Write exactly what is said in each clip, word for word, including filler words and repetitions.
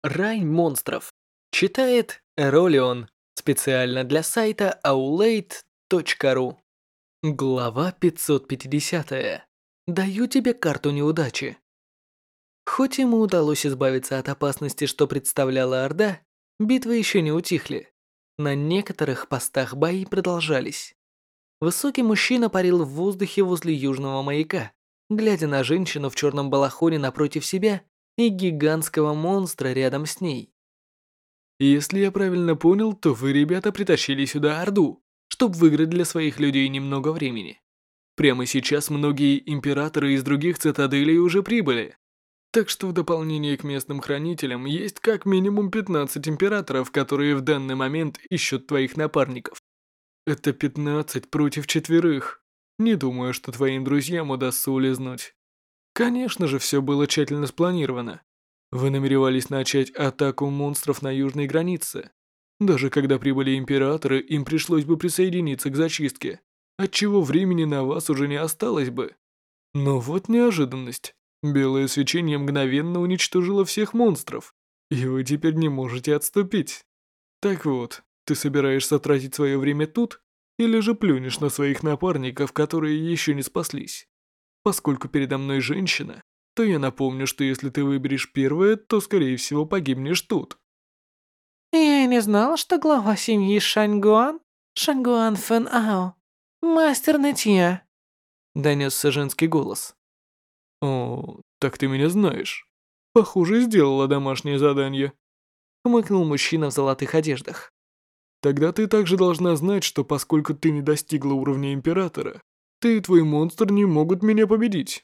Рай монстров. Читает Эролион. Специально для сайта аулейт точка ру. Глава пятьсот пятьдесят. Даю тебе карту неудачи. Хоть ему удалось избавиться от опасности, что представляла Орда, битвы еще не утихли. На некоторых постах бои продолжались. Высокий мужчина парил в воздухе возле южного маяка, глядя на женщину в черном балахоне напротив себя и гигантского монстра рядом с ней. Если я правильно понял, то вы, ребята, притащили сюда Орду, чтобы выиграть для своих людей немного времени. Прямо сейчас многие императоры из других цитаделей уже прибыли. Так что в дополнение к местным хранителям есть как минимум пятнадцать императоров, которые в данный момент ищут твоих напарников. Это пятнадцать против четверых. Не думаю, что твоим друзьям удастся улизнуть. Конечно же, все было тщательно спланировано. Вы намеревались начать атаку монстров на южной границе. Даже когда прибыли императоры, им пришлось бы присоединиться к зачистке, отчего времени на вас уже не осталось бы. Но вот неожиданность. Белое свечение мгновенно уничтожило всех монстров, и вы теперь не можете отступить. Так вот, ты собираешься тратить свое время тут, или же плюнешь на своих напарников, которые еще не спаслись? Поскольку передо мной женщина, то я напомню, что если ты выберешь первое, то скорее всего погибнешь тут. Я и не знала, что глава семьи Шаньгуан, Шаньгуан Фэн Ао, мастер нытья. Донесся женский голос. О, так ты меня знаешь. Похоже, сделала домашнее задание. Хмыкнул мужчина в золотых одеждах. Тогда ты также должна знать, что поскольку ты не достигла уровня императора, ты и твой монстр не могут меня победить.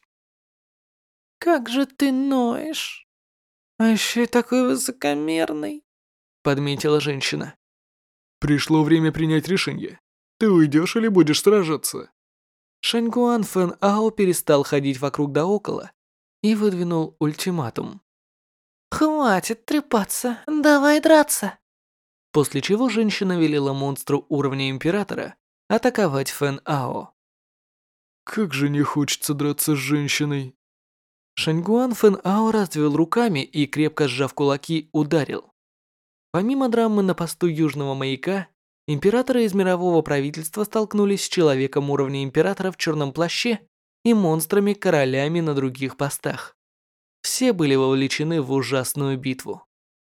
Как же ты ноешь. А еще и такой высокомерный. Подметила женщина. Пришло время принять решение. Ты уйдешь или будешь сражаться? Шаньгуан Фэн Ао перестал ходить вокруг да около и выдвинул ультиматум. Хватит трепаться, давай драться. После чего женщина велела монстру уровня императора атаковать Фэн Ао. Как же не хочется драться с женщиной. Шаньгуан Фэн Ао развел руками и, крепко сжав кулаки, ударил. Помимо драмы на посту южного маяка, императоры из мирового правительства столкнулись с человеком уровня императора в черном плаще и монстрами-королями на других постах. Все были вовлечены в ужасную битву.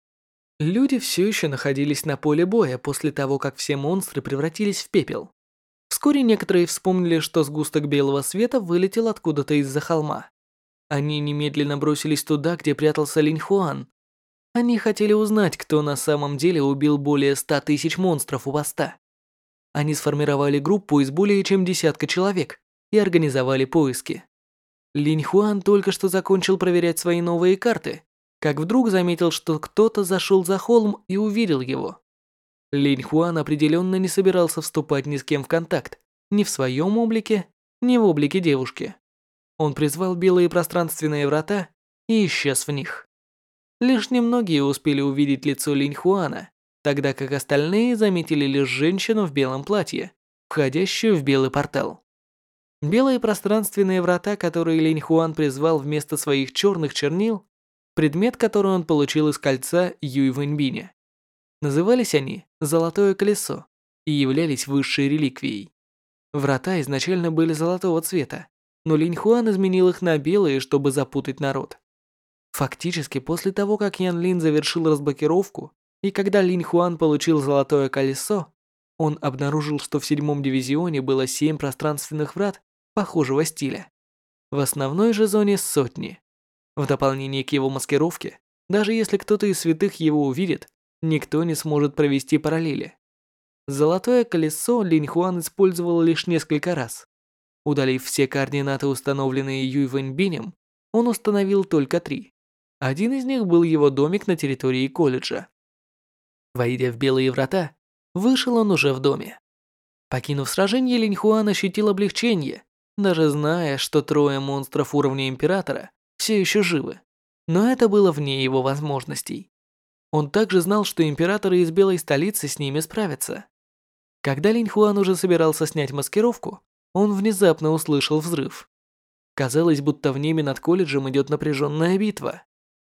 Люди все еще находились на поле боя после того, как все монстры превратились в пепел. Вскоре некоторые вспомнили, что сгусток белого света вылетел откуда-то из-за холма. Они немедленно бросились туда, где прятался Линь Хуан. Они хотели узнать, кто на самом деле убил более ста тысяч монстров у поста. Они сформировали группу из более чем десятка человек и организовали поиски. Линь Хуан только что закончил проверять свои новые карты, как вдруг заметил, что кто-то зашел за холм и увидел его. Линь Хуан определенно не собирался вступать ни с кем в контакт, ни в своем облике, ни в облике девушки. Он призвал белые пространственные врата и исчез в них. Лишь немногие успели увидеть лицо Линь Хуана, тогда как остальные заметили лишь женщину в белом платье, входящую в белый портал. Белые пространственные врата, которые Линь Хуан призвал вместо своих черных чернил, предмет, который он получил из кольца Юй Вэньбиня. Назывались они «Золотое колесо» и являлись высшей реликвией. Врата изначально были золотого цвета, но Линь Хуан изменил их на белые, чтобы запутать народ. Фактически, после того, как Ян Лин завершил разблокировку, и когда Линь Хуан получил золотое колесо, он обнаружил, что в седьмом дивизионе было семь пространственных врат похожего стиля. В основной же зоне сотни. В дополнение к его маскировке, даже если кто-то из святых его увидит, никто не сможет провести параллели. Золотое колесо Линь Хуан использовал лишь несколько раз. Удалив все координаты, установленные Юй Вэньбинем, он установил только три. Один из них был его домик на территории колледжа. Войдя в белые врата, вышел он уже в доме. Покинув сражение, Линь Хуан ощутил облегчение, даже зная, что трое монстров уровня императора все еще живы. Но это было вне его возможностей. Он также знал, что императоры из белой столицы с ними справятся. Когда Линь Хуан уже собирался снять маскировку, он внезапно услышал взрыв. Казалось, будто в небе над колледжем идет напряженная битва.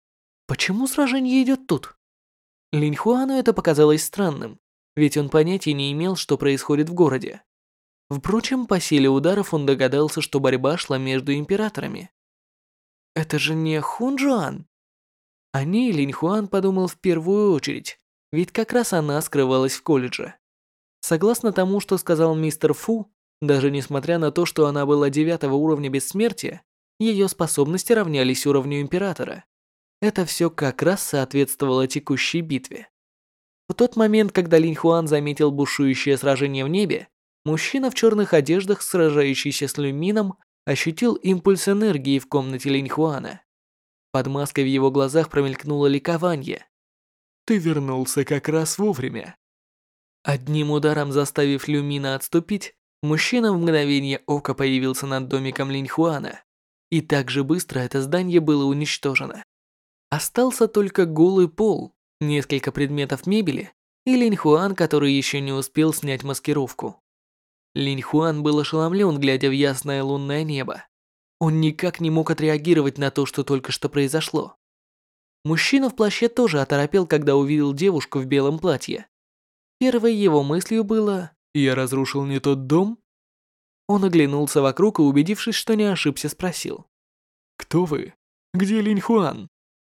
Почему сражение идет тут? Линь Хуану это показалось странным, ведь он понятия не имел, что происходит в городе. Впрочем, по силе ударов он догадался, что борьба шла между императорами. Это же не Хунжуан? О ней Линь Хуан подумал в первую очередь, ведь как раз она скрывалась в колледже. Согласно тому, что сказал мистер Фу, даже несмотря на то, что она была девятого уровня бессмертия, ее способности равнялись уровню императора. Это все как раз соответствовало текущей битве. В тот момент, когда Линь Хуан заметил бушующее сражение в небе, мужчина в черных одеждах, сражающийся с Люмином, ощутил импульс энергии в комнате Линь Хуана. Под маской в его глазах промелькнуло ликование. «Ты вернулся как раз вовремя». Одним ударом заставив Люмина отступить, мужчина в мгновение ока появился над домиком Линь Хуана. И так же быстро это здание было уничтожено. Остался только голый пол, несколько предметов мебели и Линь Хуан, который еще не успел снять маскировку. Линь Хуан был ошеломлен, глядя в ясное лунное небо. Он никак не мог отреагировать на то, что только что произошло. Мужчина в плаще тоже оторопел, когда увидел девушку в белом платье. Первой его мыслью было: «Я разрушил не тот дом?» Он оглянулся вокруг и, убедившись, что не ошибся, спросил: «Кто вы? Где Линь Хуан?»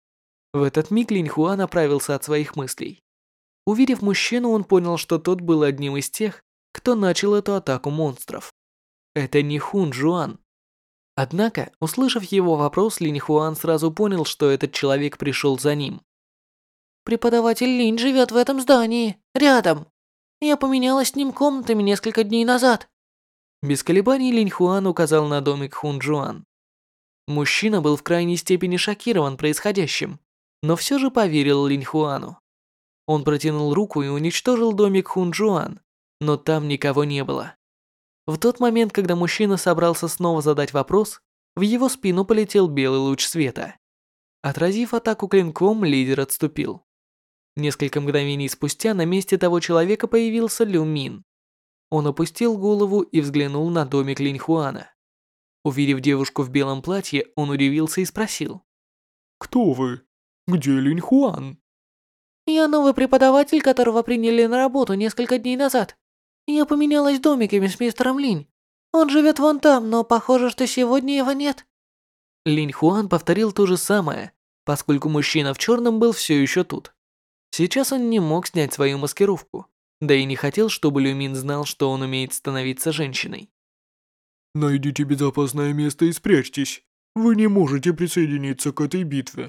В этот миг Линь Хуан оправился от своих мыслей. Увидев мужчину, он понял, что тот был одним из тех, кто начал эту атаку монстров. Это не Хун Жуан. Однако, услышав его вопрос, Линь Хуан сразу понял, что этот человек пришел за ним. Преподаватель Линь живет в этом здании, рядом. Я поменялась с ним комнатами несколько дней назад. Без колебаний Линь Хуан указал на домик Хун Жуан. Мужчина был в крайней степени шокирован происходящим, но все же поверил Линь Хуану. Он протянул руку и уничтожил домик Хун Жуан, но там никого не было. В тот момент, когда мужчина собрался снова задать вопрос, в его спину полетел белый луч света. Отразив атаку клинком, лидер отступил. Несколько мгновений спустя на месте того человека появился Лю Мин. Он опустил голову и взглянул на домик Линь Хуана. Увидев девушку в белом платье, он удивился и спросил: «Кто вы? Где Линь Хуан?» Я новый преподаватель, которого приняли на работу несколько дней назад. Я поменялась домиками с мистером Линь. Он живет вон там, но похоже, что сегодня его нет. Линь Хуан повторил то же самое, поскольку мужчина в черном был все еще тут. Сейчас он не мог снять свою маскировку, да и не хотел, чтобы Лю Мин знал, что он умеет становиться женщиной. «Найдите безопасное место и спрячьтесь. Вы не можете присоединиться к этой битве».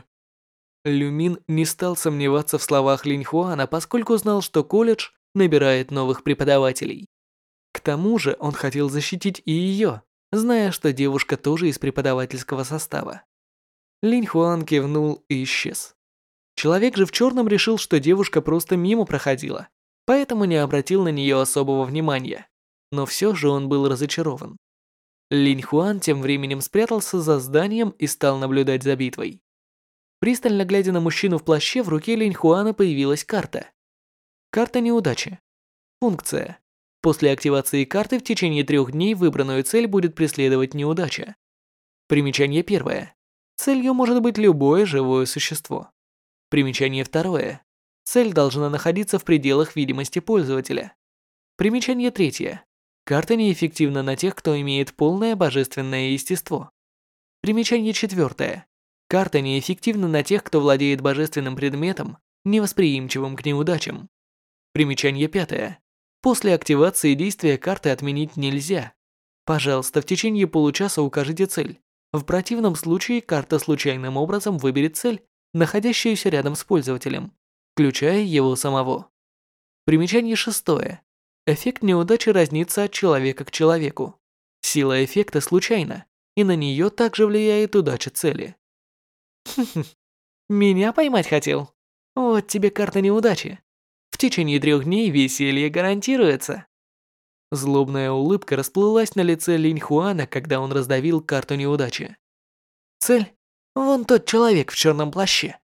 Лю Мин не стал сомневаться в словах Линь Хуана, поскольку знал, что колледж набирает новых преподавателей. К тому же он хотел защитить и ее, зная, что девушка тоже из преподавательского состава. Линь Хуан кивнул и исчез. Человек же в черном решил, что девушка просто мимо проходила, поэтому не обратил на нее особого внимания. Но все же он был разочарован. Линь Хуан тем временем спрятался за зданием и стал наблюдать за битвой. Пристально глядя на мужчину в плаще, в руке Линь Хуана появилась карта. Карта неудачи. Функция. После активации карты в течение трех дней выбранную цель будет преследовать неудача. Примечание первое. Целью может быть любое живое существо. Примечание второе. Цель должна находиться в пределах видимости пользователя. Примечание третье. Карта неэффективна на тех, кто имеет полное божественное естество. Примечание четвертое. Карта неэффективна на тех, кто владеет божественным предметом, невосприимчивым к неудачам. Примечание пятое. После активации действия карты отменить нельзя. Пожалуйста, в течение получаса укажите цель. В противном случае карта случайным образом выберет цель, находящуюся рядом с пользователем, включая его самого. Примечание шестое. Эффект неудачи разнится от человека к человеку. Сила эффекта случайна, и на нее также влияет удача цели. Хм-хм. Меня поймать хотел? Вот тебе карта неудачи. В течение трех дней веселье гарантируется. Злобная улыбка расплылась на лице Линь Хуана, когда он раздавил карту неудачи. Цель? Вон тот человек в черном плаще.